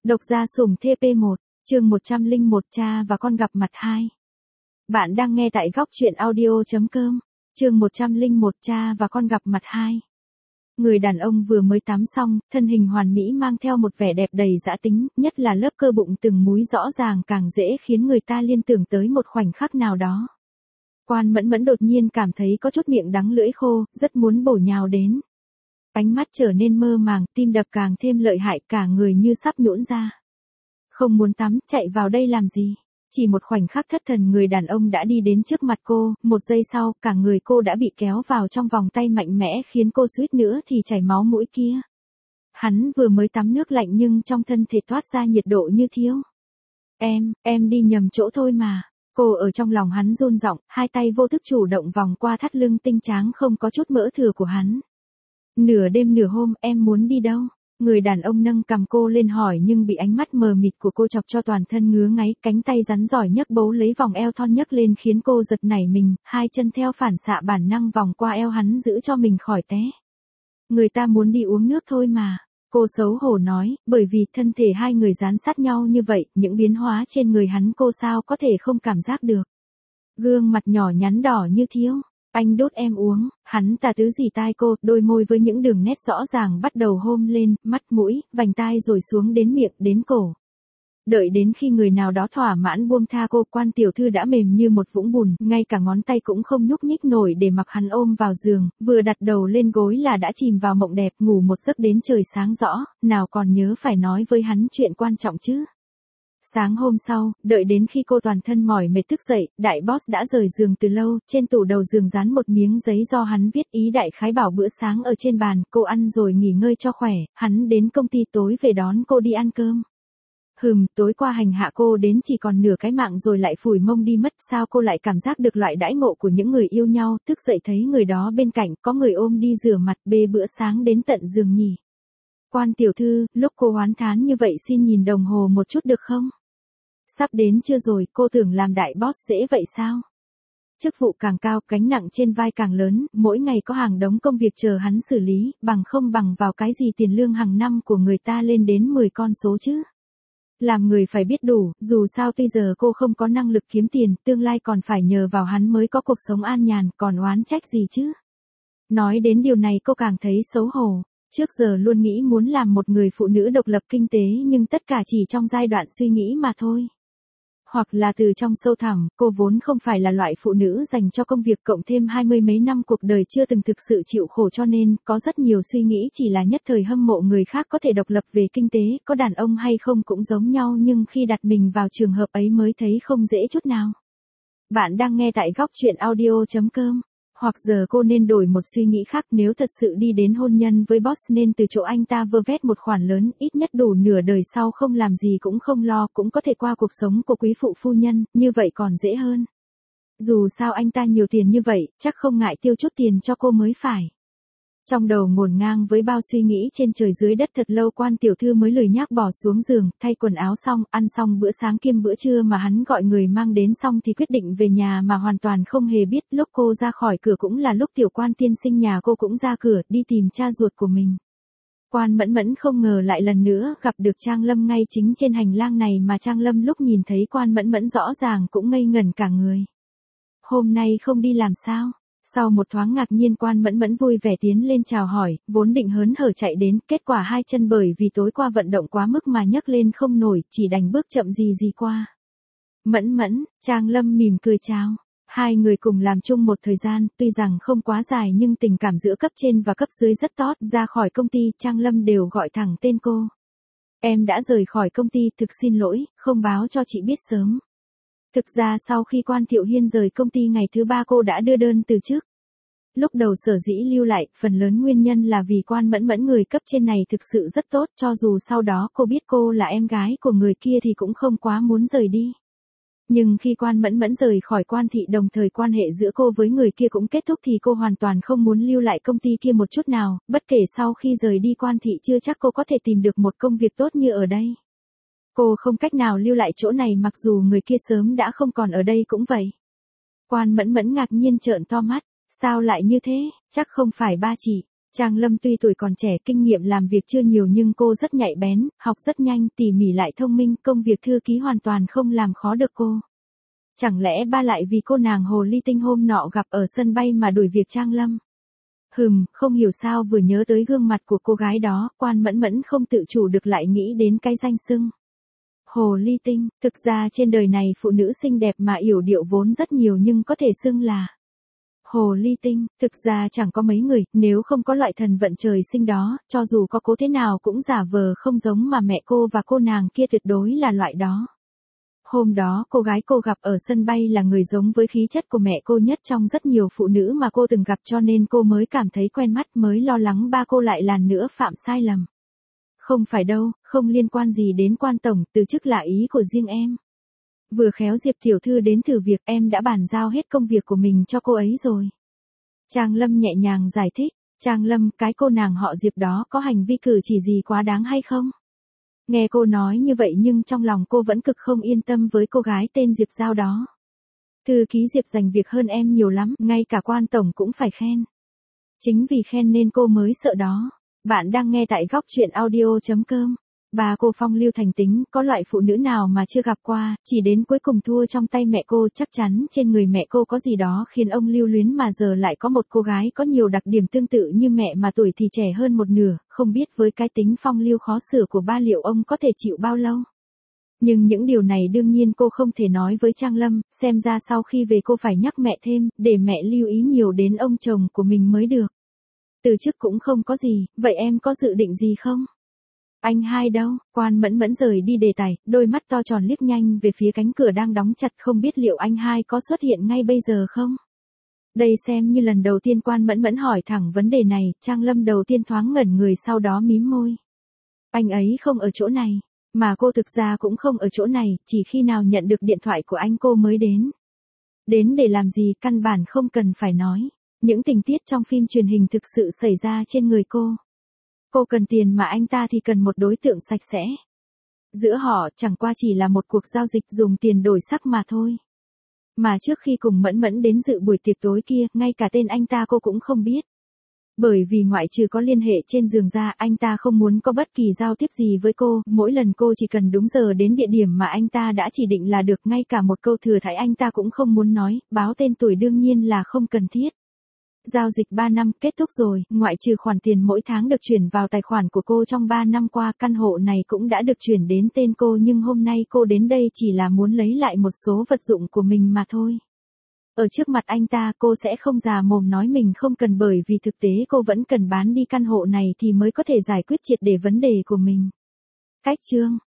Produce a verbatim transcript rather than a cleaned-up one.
Độc gia sủng T P một, chương một trăm lẻ một cha và con gặp mặt hai. Bạn đang nghe tại góc truyện audio chấm com, chương một trăm lẻ một cha và con gặp mặt hai. Người đàn ông vừa mới tắm xong, thân hình hoàn mỹ mang theo một vẻ đẹp đầy dã tính, nhất là lớp cơ bụng từng múi rõ ràng càng dễ khiến người ta liên tưởng tới một khoảnh khắc nào đó. Quan Mẫn Mẫn đột nhiên cảm thấy có chút miệng đắng lưỡi khô, rất muốn bổ nhào đến. Ánh mắt trở nên mơ màng, tim đập càng thêm lợi hại, cả người như sắp nhũn ra. Không muốn tắm, chạy vào đây làm gì? Chỉ một khoảnh khắc thất thần, người đàn ông đã đi đến trước mặt cô, một giây sau, cả người cô đã bị kéo vào trong vòng tay mạnh mẽ khiến cô suýt nữa thì chảy máu mũi kia. Hắn vừa mới tắm nước lạnh nhưng trong thân thể toát ra nhiệt độ như thiếu. Em, em đi nhầm chỗ thôi mà. Cô ở trong lòng hắn run giọng, hai tay vô thức chủ động vòng qua thắt lưng tinh tráng không có chút mỡ thừa của hắn. Nửa đêm nửa hôm, em muốn đi đâu? Người đàn ông nâng cằm cô lên hỏi nhưng bị ánh mắt mờ mịt của cô chọc cho toàn thân ngứa ngáy, cánh tay rắn giỏi nhấc bấu lấy vòng eo thon nhấc lên khiến cô giật nảy mình, hai chân theo phản xạ bản năng vòng qua eo hắn giữ cho mình khỏi té. Người ta muốn đi uống nước thôi mà. Cô xấu hổ nói, bởi vì thân thể hai người dán sát nhau như vậy, những biến hóa trên người hắn cô sao có thể không cảm giác được. Gương mặt nhỏ nhắn đỏ như thiếu. Anh đút em uống, hắn tà tứ dì tai cô, đôi môi với những đường nét rõ ràng bắt đầu hôn lên, mắt mũi, vành tai rồi xuống đến miệng, đến cổ. Đợi đến khi người nào đó thỏa mãn buông tha cô, Quan tiểu thư đã mềm như một vũng bùn, ngay cả ngón tay cũng không nhúc nhích nổi để mặc hắn ôm vào giường, vừa đặt đầu lên gối là đã chìm vào mộng đẹp, ngủ một giấc đến trời sáng rõ, nào còn nhớ phải nói với hắn chuyện quan trọng chứ. Sáng hôm sau, đợi đến khi cô toàn thân mỏi mệt thức dậy, đại boss đã rời giường từ lâu, trên tủ đầu giường dán một miếng giấy do hắn viết, ý đại khái bảo bữa sáng ở trên bàn, cô ăn rồi nghỉ ngơi cho khỏe, hắn đến công ty tối về đón cô đi ăn cơm. Hừm, tối qua hành hạ cô đến chỉ còn nửa cái mạng rồi lại phủi mông đi mất, sao cô lại cảm giác được loại đãi ngộ của những người yêu nhau, thức dậy thấy người đó bên cạnh, có người ôm đi rửa mặt, bê bữa sáng đến tận giường nhỉ. Quan tiểu thư, lúc cô oán thán như vậy xin nhìn đồng hồ một chút được không? Sắp đến chưa rồi, cô tưởng làm đại boss dễ vậy sao? Chức vụ càng cao, gánh nặng trên vai càng lớn, mỗi ngày có hàng đống công việc chờ hắn xử lý, bằng không bằng vào cái gì tiền lương hàng năm của người ta lên đến mười con số chứ? Làm người phải biết đủ, dù sao bây giờ cô không có năng lực kiếm tiền, tương lai còn phải nhờ vào hắn mới có cuộc sống an nhàn, còn oán trách gì chứ? Nói đến điều này cô càng thấy xấu hổ. Trước giờ luôn nghĩ muốn làm một người phụ nữ độc lập kinh tế nhưng tất cả chỉ trong giai đoạn suy nghĩ mà thôi. Hoặc là từ trong sâu thẳm, cô vốn không phải là loại phụ nữ dành cho công việc, cộng thêm hai mươi mấy năm cuộc đời chưa từng thực sự chịu khổ cho nên có rất nhiều suy nghĩ chỉ là nhất thời hâm mộ người khác có thể độc lập về kinh tế, có đàn ông hay không cũng giống nhau nhưng khi đặt mình vào trường hợp ấy mới thấy không dễ chút nào. Bạn đang nghe tại góc truyện audio chấm com. Hoặc giờ cô nên đổi một suy nghĩ khác, nếu thật sự đi đến hôn nhân với boss nên từ chỗ anh ta vơ vét một khoản lớn, ít nhất đủ nửa đời sau không làm gì cũng không lo, cũng có thể qua cuộc sống của quý phụ phu nhân, như vậy còn dễ hơn. Dù sao anh ta nhiều tiền như vậy, chắc không ngại tiêu chút tiền cho cô mới phải. Trong đầu ngổn ngang với bao suy nghĩ trên trời dưới đất thật lâu, Quan tiểu thư mới lười nhác bỏ xuống giường, thay quần áo xong, ăn xong bữa sáng kiêm bữa trưa mà hắn gọi người mang đến xong thì quyết định về nhà mà hoàn toàn không hề biết, lúc cô ra khỏi cửa cũng là lúc tiểu Quan tiên sinh nhà cô cũng ra cửa, đi tìm cha ruột của mình. Quan Mẫn Mẫn không ngờ lại lần nữa gặp được Trang Lâm ngay chính trên hành lang này, mà Trang Lâm lúc nhìn thấy Quan Mẫn Mẫn rõ ràng cũng ngây ngẩn cả người. Hôm nay không đi làm sao? Sau một thoáng ngạc nhiên, Quan Mẫn Mẫn vui vẻ tiến lên chào hỏi, vốn định hớn hở chạy đến, kết quả hai chân bởi vì tối qua vận động quá mức mà nhấc lên không nổi, chỉ đành bước chậm gì gì qua. Mẫn Mẫn, Trang Lâm mỉm cười chào. Hai người cùng làm chung một thời gian, tuy rằng không quá dài nhưng tình cảm giữa cấp trên và cấp dưới rất tốt, ra khỏi công ty, Trang Lâm đều gọi thẳng tên cô. Em đã rời khỏi công ty, thực xin lỗi, không báo cho chị biết sớm. Thực ra sau khi Quan Thiệu Hiên rời công ty ngày thứ ba cô đã đưa đơn từ chức. Lúc đầu sở dĩ lưu lại, phần lớn nguyên nhân là vì Quan Mẫn Mẫn người cấp trên này thực sự rất tốt, cho dù sau đó cô biết cô là em gái của người kia thì cũng không quá muốn rời đi. Nhưng khi Quan Mẫn Mẫn rời khỏi Quan thị, đồng thời quan hệ giữa cô với người kia cũng kết thúc, thì cô hoàn toàn không muốn lưu lại công ty kia một chút nào, bất kể sau khi rời đi Quan thị chưa chắc cô có thể tìm được một công việc tốt như ở đây. Cô không cách nào lưu lại chỗ này mặc dù người kia sớm đã không còn ở đây cũng vậy. Quan Mẫn Mẫn ngạc nhiên trợn to mắt, sao lại như thế, chắc không phải ba chị. Trang Lâm tuy tuổi còn trẻ, kinh nghiệm làm việc chưa nhiều nhưng cô rất nhạy bén, học rất nhanh, tỉ mỉ lại thông minh, công việc thư ký hoàn toàn không làm khó được cô. Chẳng lẽ ba lại vì cô nàng hồ ly tinh hôm nọ gặp ở sân bay mà đuổi việc Trang Lâm? Hừm, không hiểu sao vừa nhớ tới gương mặt của cô gái đó, Quan Mẫn Mẫn không tự chủ được lại nghĩ đến cái danh xưng hồ ly tinh. Thực ra trên đời này phụ nữ xinh đẹp mà yểu điệu vốn rất nhiều nhưng có thể xưng là hồ ly tinh, thực ra chẳng có mấy người, nếu không có loại thần vận trời sinh đó, cho dù có cố thế nào cũng giả vờ không giống mà mẹ cô và cô nàng kia tuyệt đối là loại đó. Hôm đó cô gái cô gặp ở sân bay là người giống với khí chất của mẹ cô nhất trong rất nhiều phụ nữ mà cô từng gặp, cho nên cô mới cảm thấy quen mắt, mới lo lắng ba cô lại lần nữa phạm sai lầm. Không phải đâu, không liên quan gì đến Quan tổng, từ chức là ý của riêng em. Vừa khéo Diệp tiểu thư đến thử việc, em đã bàn giao hết công việc của mình cho cô ấy rồi. Trang Lâm nhẹ nhàng giải thích. Trang Lâm, cái cô nàng họ Diệp đó có hành vi cử chỉ gì quá đáng hay không? Nghe cô nói như vậy nhưng trong lòng cô vẫn cực không yên tâm với cô gái tên Diệp Giao đó. Thư ký Diệp dành việc hơn em nhiều lắm, ngay cả Quan tổng cũng phải khen. Chính vì khen nên cô mới sợ đó. Bạn đang nghe tại góc truyện audio chấm com. Bà cô phong lưu thành tính, có loại phụ nữ nào mà chưa gặp qua, chỉ đến cuối cùng thua trong tay mẹ cô, chắc chắn trên người mẹ cô có gì đó khiến ông lưu luyến, mà giờ lại có một cô gái có nhiều đặc điểm tương tự như mẹ mà tuổi thì trẻ hơn một nửa, không biết với cái tính phong lưu khó xử của ba liệu ông có thể chịu bao lâu. Nhưng những điều này đương nhiên cô không thể nói với Trang Lâm, xem ra sau khi về cô phải nhắc mẹ thêm, để mẹ lưu ý nhiều đến ông chồng của mình mới được. Từ chức cũng không có gì, vậy em có dự định gì không? Anh hai đâu? Quan Mẫn Mẫn rời đi đề tài, đôi mắt to tròn liếc nhanh về phía cánh cửa đang đóng chặt, không biết liệu anh hai có xuất hiện ngay bây giờ không? Đây xem như lần đầu tiên Quan Mẫn Mẫn hỏi thẳng vấn đề này, Trang Lâm đầu tiên thoáng ngẩn người sau đó mím môi. Anh ấy không ở chỗ này, mà cô thực ra cũng không ở chỗ này, chỉ khi nào nhận được điện thoại của anh cô mới đến. Đến để làm gì, căn bản không cần phải nói. Những tình tiết trong phim truyền hình thực sự xảy ra trên người cô. Cô cần tiền mà anh ta thì cần một đối tượng sạch sẽ. Giữa họ chẳng qua chỉ là một cuộc giao dịch dùng tiền đổi sắc mà thôi. Mà trước khi cùng Mẫn Mẫn đến dự buổi tiệc tối kia, ngay cả tên anh ta cô cũng không biết. Bởi vì ngoại trừ có liên hệ trên giường ra, anh ta không muốn có bất kỳ giao tiếp gì với cô, mỗi lần cô chỉ cần đúng giờ đến địa điểm mà anh ta đã chỉ định là được, ngay cả một câu thừa thãi anh ta cũng không muốn nói, báo tên tuổi đương nhiên là không cần thiết. Giao dịch ba năm kết thúc rồi, ngoại trừ khoản tiền mỗi tháng được chuyển vào tài khoản của cô trong ba năm qua, căn hộ này cũng đã được chuyển đến tên cô, nhưng hôm nay cô đến đây chỉ là muốn lấy lại một số vật dụng của mình mà thôi. Ở trước mặt anh ta cô sẽ không già mồm nói mình không cần, bởi vì thực tế cô vẫn cần bán đi căn hộ này thì mới có thể giải quyết triệt để vấn đề của mình. Cách chương